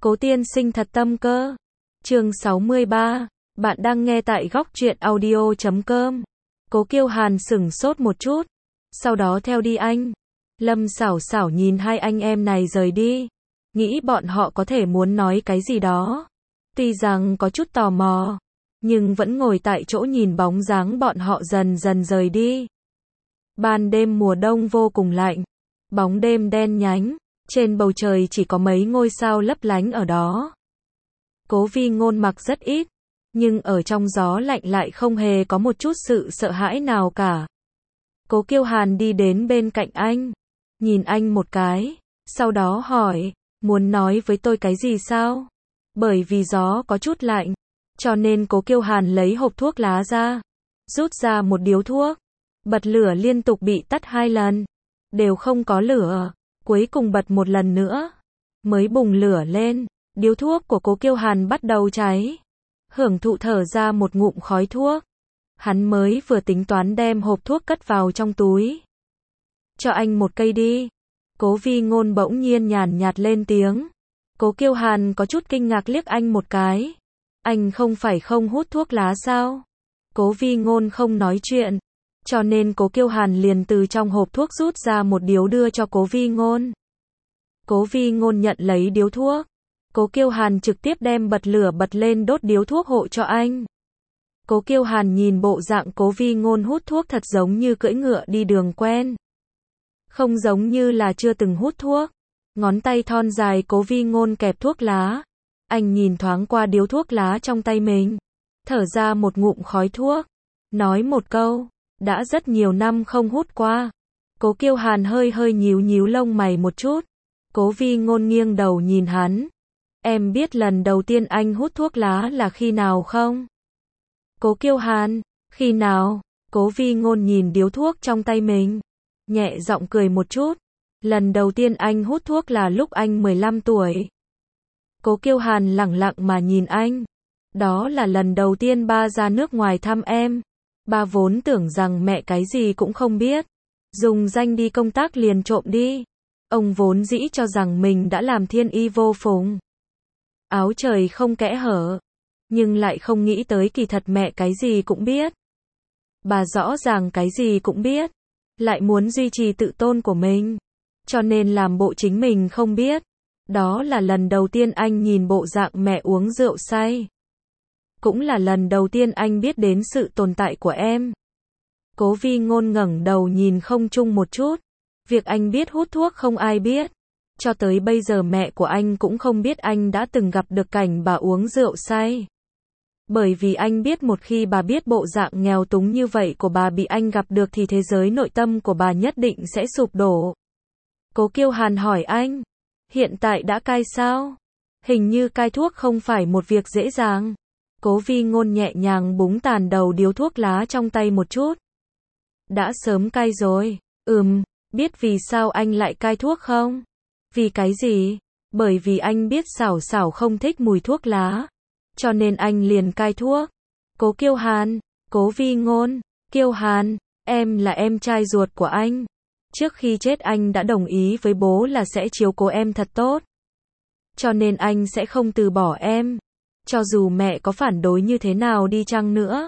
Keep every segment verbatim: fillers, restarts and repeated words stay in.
Cố tiên sinh thật tâm cơ. Chương sáu mươi ba. Bạn đang nghe tại góc truyện audio chấm com. Cố Kiêu Hàn sững sốt một chút, sau đó theo đi anh. Lâm Sảo Sảo nhìn hai anh em này rời đi, nghĩ bọn họ có thể muốn nói cái gì đó. Tuy rằng có chút tò mò, nhưng vẫn ngồi tại chỗ nhìn bóng dáng bọn họ dần dần rời đi. Ban đêm mùa đông vô cùng lạnh, bóng đêm đen nhánh, trên bầu trời chỉ có mấy ngôi sao lấp lánh ở đó. Cố Vi Ngôn mặc rất ít, nhưng ở trong gió lạnh lại không hề có một chút sự sợ hãi nào cả. Cố Kiêu Hàn đi đến bên cạnh anh, nhìn anh một cái, sau đó hỏi, muốn nói với tôi cái gì sao? Bởi vì gió có chút lạnh, cho nên Cố Kiêu Hàn lấy hộp thuốc lá ra, rút ra một điếu thuốc, bật lửa liên tục bị tắt hai lần, đều không có lửa, cuối cùng bật một lần nữa, mới bùng lửa lên, điếu thuốc của Cố Kiêu Hàn bắt đầu cháy. Hưởng thụ thở ra một ngụm khói thuốc, hắn mới vừa tính toán đem hộp thuốc cất vào trong túi. Cho anh một cây đi. Cố Vi Ngôn bỗng nhiên nhàn nhạt lên tiếng. Cố Kiêu Hàn có chút kinh ngạc liếc anh một cái. Anh không phải không hút thuốc lá sao? Cố Vi Ngôn không nói chuyện, cho nên Cố Kiêu Hàn liền từ trong hộp thuốc rút ra một điếu đưa cho Cố Vi Ngôn. Cố Vi Ngôn nhận lấy điếu thuốc. Cố Kiêu Hàn trực tiếp đem bật lửa bật lên đốt điếu thuốc hộ cho anh. Cố Kiêu Hàn nhìn bộ dạng Cố Vi Ngôn hút thuốc thật giống như cưỡi ngựa đi đường quen, không giống như là chưa từng hút thuốc. Ngón tay thon dài Cố Vi Ngôn kẹp thuốc lá, anh nhìn thoáng qua điếu thuốc lá trong tay mình, thở ra một ngụm khói thuốc, nói một câu, đã rất nhiều năm không hút qua. Cố Kiêu Hàn hơi hơi nhíu nhíu lông mày một chút. Cố Vi Ngôn nghiêng đầu nhìn hắn. Em biết lần đầu tiên anh hút thuốc lá là khi nào không? Cố Kiêu Hàn, khi nào? Cố Vi Ngôn nhìn điếu thuốc trong tay mình, nhẹ giọng cười một chút. Lần đầu tiên anh hút thuốc là lúc anh mười lăm tuổi. Cố Kiêu Hàn lẳng lặng mà nhìn anh. Đó là lần đầu tiên ba ra nước ngoài thăm em. Ba vốn tưởng rằng mẹ cái gì cũng không biết, dùng danh đi công tác liền trộm đi. Ông vốn dĩ cho rằng mình đã làm thiên y vô phùng, áo trời không kẽ hở, nhưng lại không nghĩ tới kỳ thật mẹ cái gì cũng biết. Bà rõ ràng cái gì cũng biết, lại muốn duy trì tự tôn của mình, cho nên làm bộ chính mình không biết. Đó là lần đầu tiên anh nhìn bộ dạng mẹ uống rượu say. Cũng là lần đầu tiên anh biết đến sự tồn tại của em. Cố Vi Ngôn ngẩng đầu nhìn không trung một chút. Việc anh biết hút thuốc không ai biết. Cho tới bây giờ mẹ của anh cũng không biết anh đã từng gặp được cảnh bà uống rượu say. Bởi vì anh biết một khi bà biết bộ dạng nghèo túng như vậy của bà bị anh gặp được thì thế giới nội tâm của bà nhất định sẽ sụp đổ. Cố Kiêu Hàn hỏi anh, hiện tại đã cai sao? Hình như cai thuốc không phải một việc dễ dàng. Cố Vi Ngôn nhẹ nhàng búng tàn đầu điếu thuốc lá trong tay một chút. Đã sớm cai rồi. Ừm, biết vì sao anh lại cai thuốc không? Vì cái gì? Bởi vì anh biết Sảo Sảo không thích mùi thuốc lá, cho nên anh liền cai thuốc. Cố Kiêu Hàn, Cố Vi Ngôn, Kiêu Hàn, em là em trai ruột của anh. Trước khi chết anh đã đồng ý với bố là sẽ chiếu cố em thật tốt, cho nên anh sẽ không từ bỏ em. Cho dù mẹ có phản đối như thế nào đi chăng nữa,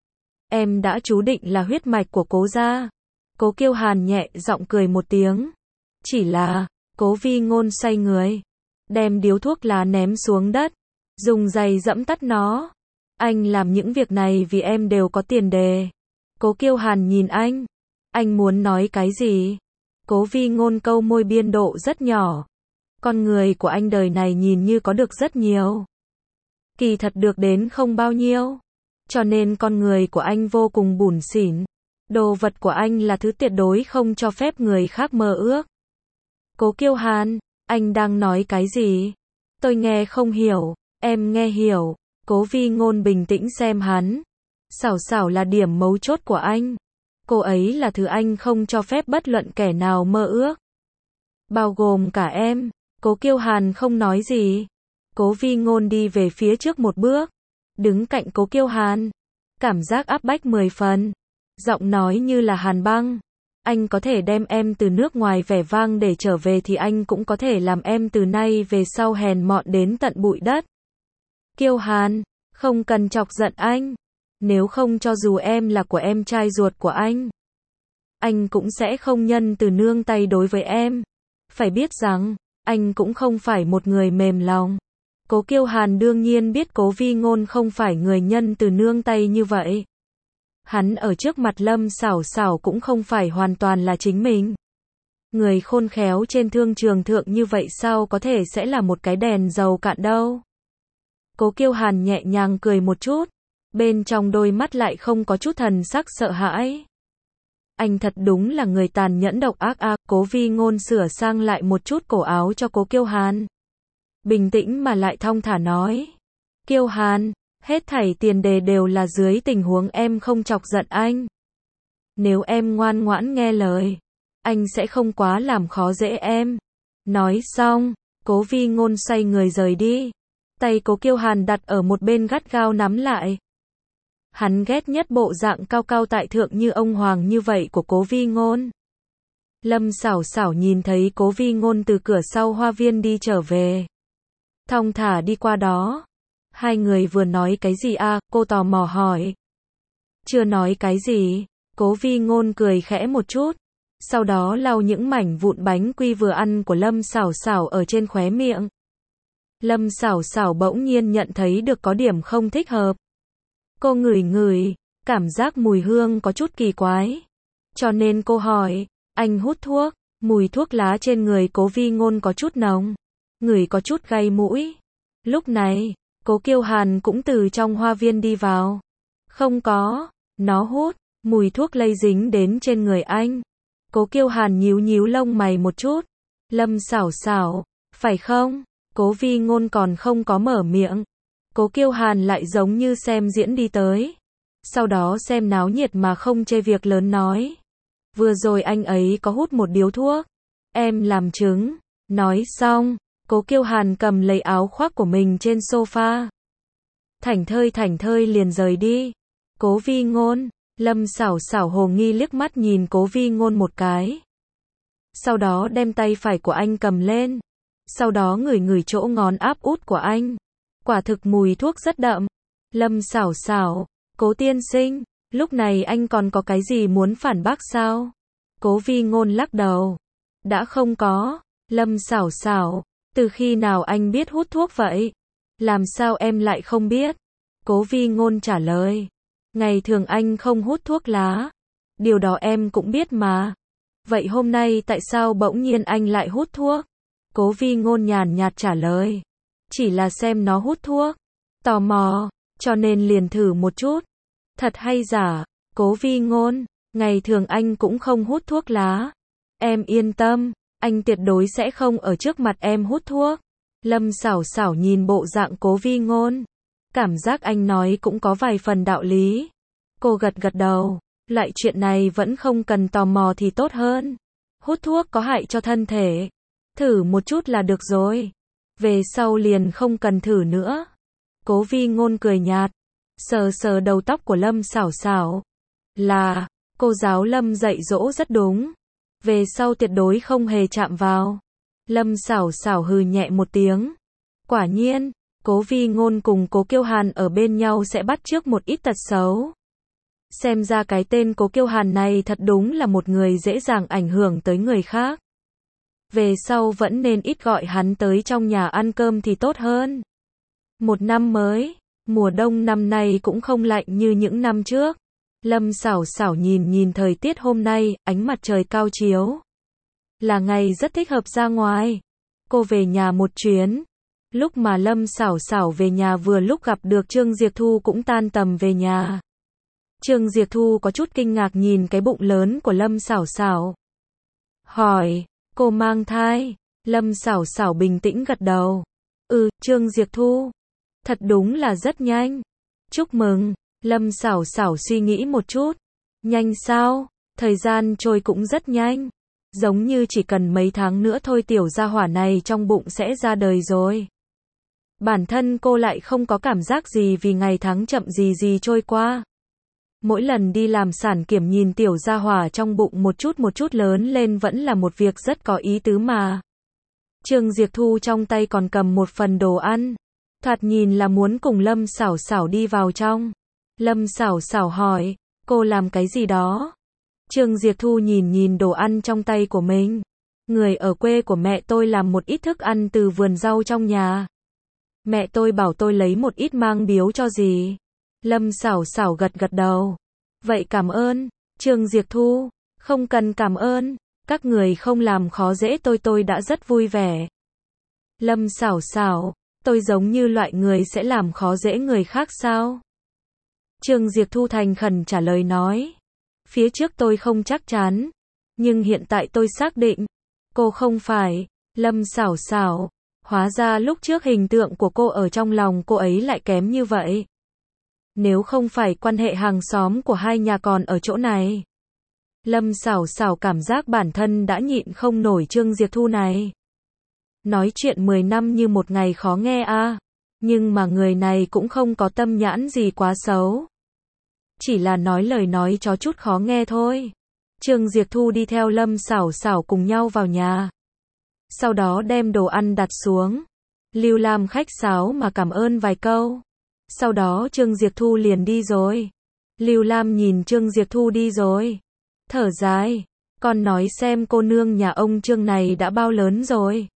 em đã chú định là huyết mạch của Cố gia. Cố Kiêu Hàn nhẹ giọng cười một tiếng. Chỉ là, Cố Vi Ngôn xoay người, đem điếu thuốc lá ném xuống đất, dùng giày dẫm tắt nó. Anh làm những việc này vì em đều có tiền đề. Cố Kiêu Hàn nhìn anh. Anh muốn nói cái gì? Cố Vi Ngôn câu môi biên độ rất nhỏ. Con người của anh đời này nhìn như có được rất nhiều, kỳ thật được đến không bao nhiêu. Cho nên con người của anh vô cùng bủn xỉn. Đồ vật của anh là thứ tuyệt đối không cho phép người khác mơ ước. Cố Kiêu Hàn, anh đang nói cái gì? Tôi nghe không hiểu. Em nghe hiểu. Cố Vi Ngôn bình tĩnh xem hắn. Sảo Sảo là điểm mấu chốt của anh. Cô ấy là thứ anh không cho phép bất luận kẻ nào mơ ước, bao gồm cả em. Cố Kiêu Hàn không nói gì. Cố Vi Ngôn đi về phía trước một bước, đứng cạnh Cố Kiêu Hàn, cảm giác áp bách mười phần, giọng nói như là hàn băng. Anh có thể đem em từ nước ngoài vẻ vang để trở về thì anh cũng có thể làm em từ nay về sau hèn mọn đến tận bụi đất. Kiêu Hàn, không cần chọc giận anh. Nếu không cho dù em là của em trai ruột của anh, anh cũng sẽ không nhân từ nương tay đối với em. Phải biết rằng, anh cũng không phải một người mềm lòng. Cố Kiêu Hàn đương nhiên biết Cố Vi Ngôn không phải người nhân từ nương tay như vậy. Hắn ở trước mặt Lâm Sảo Sảo cũng không phải hoàn toàn là chính mình. Người khôn khéo trên thương trường thượng như vậy sao có thể sẽ là một cái đèn dầu cạn đâu. Cố Kiêu Hàn nhẹ nhàng cười một chút, bên trong đôi mắt lại không có chút thần sắc sợ hãi. Anh thật đúng là người tàn nhẫn độc ác a. Cố Vi Ngôn sửa sang lại một chút cổ áo cho Cố Kiêu Hàn. Bình tĩnh mà lại thong thả nói. Kiêu Hàn, hết thảy tiền đề đều là dưới tình huống em không chọc giận anh. Nếu em ngoan ngoãn nghe lời, anh sẽ không quá làm khó dễ em. Nói xong, Cố Vi Ngôn xoay người rời đi. Tay Cố Kiêu Hàn đặt ở một bên gắt gao nắm lại. Hắn ghét nhất bộ dạng cao cao tại thượng như ông hoàng như vậy của Cố Vi Ngôn. Lâm Sảo Sảo nhìn thấy Cố Vi Ngôn từ cửa sau hoa viên đi trở về. Thong thả đi qua đó. Hai người vừa nói cái gì a? Cô tò mò hỏi. Chưa nói cái gì. Cố Vi Ngôn cười khẽ một chút. Sau đó lau những mảnh vụn bánh quy vừa ăn của Lâm Sảo Sảo ở trên khóe miệng. Lâm Sảo Sảo bỗng nhiên nhận thấy được có điểm không thích hợp. Cô ngửi ngửi, cảm giác mùi hương có chút kỳ quái. Cho nên cô hỏi, anh hút thuốc? Mùi thuốc lá trên người Cố Vi Ngôn có chút nồng, ngửi có chút gây mũi. Lúc này, Cố Kiêu Hàn cũng từ trong hoa viên đi vào. Không có, nó hút, mùi thuốc lây dính đến trên người anh. Cố Kiêu Hàn nhíu nhíu lông mày một chút. Lâm Sảo Sảo, phải không? Cố Vi Ngôn còn không có mở miệng. Cố Kiêu Hàn lại giống như xem diễn đi tới. Sau đó xem náo nhiệt mà không chê việc lớn nói. Vừa rồi anh ấy có hút một điếu thuốc. Em làm chứng. Nói xong, Cố Kiêu Hàn cầm lấy áo khoác của mình trên sofa. Thảnh thơi thảnh thơi liền rời đi. Cố Vi Ngôn, Lâm Sảo Sảo hồ nghi liếc mắt nhìn Cố Vi Ngôn một cái. Sau đó đem tay phải của anh cầm lên. Sau đó ngửi ngửi chỗ ngón áp út của anh. Quả thực mùi thuốc rất đậm. Lâm Sảo Sảo, Cố tiên sinh, lúc này anh còn có cái gì muốn phản bác sao? Cố Vi Ngôn lắc đầu. Đã không có. Lâm Sảo Sảo, từ khi nào anh biết hút thuốc vậy? Làm sao em lại không biết? Cố Vi Ngôn trả lời. Ngày thường anh không hút thuốc lá. Điều đó em cũng biết mà. Vậy hôm nay tại sao bỗng nhiên anh lại hút thuốc? Cố Vi Ngôn nhàn nhạt trả lời. Chỉ là xem nó hút thuốc. Tò mò, cho nên liền thử một chút. Thật hay giả? Cố Vi Ngôn, ngày thường anh cũng không hút thuốc lá. Em yên tâm, anh tuyệt đối sẽ không ở trước mặt em hút thuốc. Lâm Sảo Sảo nhìn bộ dạng Cố Vi Ngôn. Cảm giác anh nói cũng có vài phần đạo lý. Cô gật gật đầu. Lại chuyện này vẫn không cần tò mò thì tốt hơn. Hút thuốc có hại cho thân thể. Thử một chút là được rồi. Về sau liền không cần thử nữa. Cố Vi Ngôn cười nhạt. Sờ sờ đầu tóc của Lâm Sảo Sảo. Là, cô giáo Lâm dạy dỗ rất đúng. Về sau tuyệt đối không hề chạm vào. Lâm Sảo Sảo hừ nhẹ một tiếng. Quả nhiên, Cố Vi Ngôn cùng Cố Kiêu Hàn ở bên nhau sẽ bắt chước một ít tật xấu. Xem ra cái tên Cố Kiêu Hàn này thật đúng là một người dễ dàng ảnh hưởng tới người khác. Về sau vẫn nên ít gọi hắn tới trong nhà ăn cơm thì tốt hơn. Một năm mới, mùa đông năm nay cũng không lạnh như những năm trước. Lâm Sảo Sảo nhìn nhìn thời tiết hôm nay, ánh mặt trời cao chiếu. Là ngày rất thích hợp ra ngoài. Cô về nhà một chuyến. Lúc mà Lâm Sảo Sảo về nhà vừa lúc gặp được Trương Diệp Thu cũng tan tầm về nhà. Trương Diệp Thu có chút kinh ngạc nhìn cái bụng lớn của Lâm Sảo Sảo. Hỏi, cô mang thai? Lâm Sảo Sảo bình tĩnh gật đầu. Ừ, Trương Diệp Thu. Thật đúng là rất nhanh. Chúc mừng. Lâm Sảo Sảo suy nghĩ một chút. Nhanh sao? Thời gian trôi cũng rất nhanh. Giống như chỉ cần mấy tháng nữa thôi tiểu gia hỏa này trong bụng sẽ ra đời rồi. Bản thân cô lại không có cảm giác gì vì ngày tháng chậm gì gì trôi qua. Mỗi lần đi làm sản kiểm nhìn tiểu gia hỏa trong bụng một chút một chút lớn lên vẫn là một việc rất có ý tứ mà. Trương Diệp Thu trong tay còn cầm một phần đồ ăn, thoạt nhìn là muốn cùng Lâm Sảo Sảo đi vào trong. Lâm Sảo Sảo hỏi, cô làm cái gì đó? Trương Diệp Thu nhìn nhìn đồ ăn trong tay của mình. Người ở quê của mẹ tôi làm một ít thức ăn từ vườn rau trong nhà. Mẹ tôi bảo tôi lấy một ít mang biếu cho dì. Lâm Sảo Sảo gật gật đầu. Vậy cảm ơn. Trương Diệp Thu, không cần cảm ơn. Các người không làm khó dễ tôi tôi đã rất vui vẻ. Lâm Sảo Sảo, tôi giống như loại người sẽ làm khó dễ người khác sao? Trương Diệp Thu thành khẩn trả lời nói. Phía trước tôi không chắc chắn, nhưng hiện tại tôi xác định, cô không phải. Lâm Sảo Sảo, hóa ra lúc trước hình tượng của cô ở trong lòng cô ấy lại kém như vậy. Nếu không phải quan hệ hàng xóm của hai nhà còn ở chỗ này. Lâm Sảo Sảo cảm giác bản thân đã nhịn không nổi Trương Diệp Thu này. Nói chuyện mười năm như một ngày khó nghe a, nhưng mà người này cũng không có tâm nhãn gì quá xấu. Chỉ là nói lời nói chó chút khó nghe thôi. Trương Diệp Thu đi theo Lâm Sảo Sảo cùng nhau vào nhà. Sau đó đem đồ ăn đặt xuống. Lưu Lam khách sáo mà cảm ơn vài câu. Sau đó Trương Diệp Thu liền đi rồi. Lưu Lam nhìn Trương Diệp Thu đi rồi, thở dài, con nói xem cô nương nhà ông Trương này đã bao lớn rồi.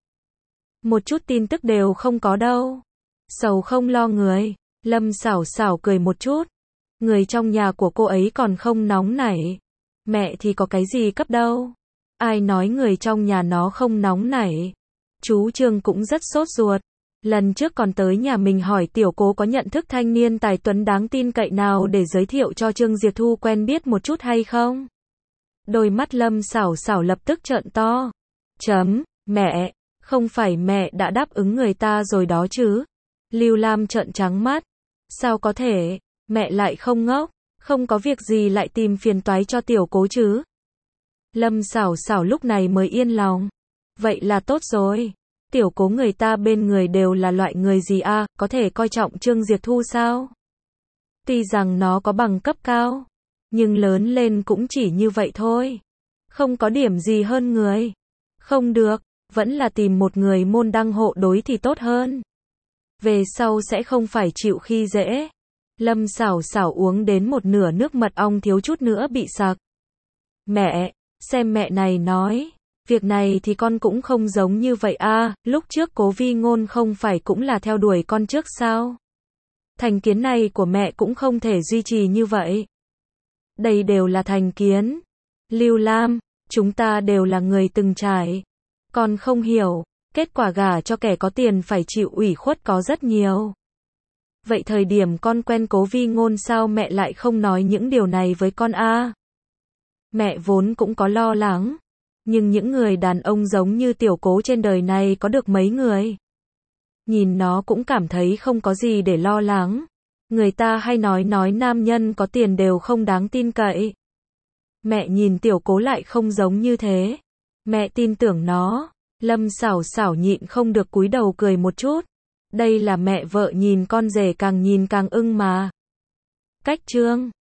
Một chút tin tức đều không có đâu. Sầu không lo người. Lâm Sảo Sảo cười một chút. Người trong nhà của cô ấy còn không nóng nảy. Mẹ thì có cái gì cấp đâu. Ai nói người trong nhà nó không nóng nảy. Chú Trương cũng rất sốt ruột. Lần trước còn tới nhà mình hỏi tiểu cố có nhận thức thanh niên tài tuấn đáng tin cậy nào để giới thiệu cho Trương Diệp Thu quen biết một chút hay không. Đôi mắt Lâm Sảo Sảo lập tức trợn to. Chấm, mẹ, không phải mẹ đã đáp ứng người ta rồi đó chứ. Lưu Lam trợn trắng mắt. Sao có thể, mẹ lại không ngốc, không có việc gì lại tìm phiền toái cho tiểu cố chứ. Lâm Sảo Sảo lúc này mới yên lòng. Vậy là tốt rồi. Tiểu cố người ta bên người đều là loại người gì a, à, có thể coi trọng Trương Diệp Thu sao? Tuy rằng nó có bằng cấp cao, nhưng lớn lên cũng chỉ như vậy thôi. Không có điểm gì hơn người. Không được, vẫn là tìm một người môn đăng hộ đối thì tốt hơn. Về sau sẽ không phải chịu khi dễ. Lâm Sảo Sảo uống đến một nửa nước mật ong thiếu chút nữa bị sặc. Mẹ, xem mẹ này nói. Việc này thì con cũng không giống như vậy a, à, lúc trước Cố Vi Ngôn không phải cũng là theo đuổi con trước sao? Thành kiến này của mẹ cũng không thể duy trì như vậy. Đây đều là thành kiến. Lưu Lam, chúng ta đều là người từng trải. Con không hiểu, kết quả gả cho kẻ có tiền phải chịu ủy khuất có rất nhiều. Vậy thời điểm con quen Cố Vi Ngôn sao mẹ lại không nói những điều này với con a? À? Mẹ vốn cũng có lo lắng. Nhưng những người đàn ông giống như tiểu cố trên đời này có được mấy người. Nhìn nó cũng cảm thấy không có gì để lo lắng. Người ta hay nói nói nam nhân có tiền đều không đáng tin cậy. Mẹ nhìn tiểu cố lại không giống như thế. Mẹ tin tưởng nó. Lâm Sảo Sảo nhịn không được cúi đầu cười một chút. Đây là mẹ vợ nhìn con rể càng nhìn càng ưng mà. Cách Trương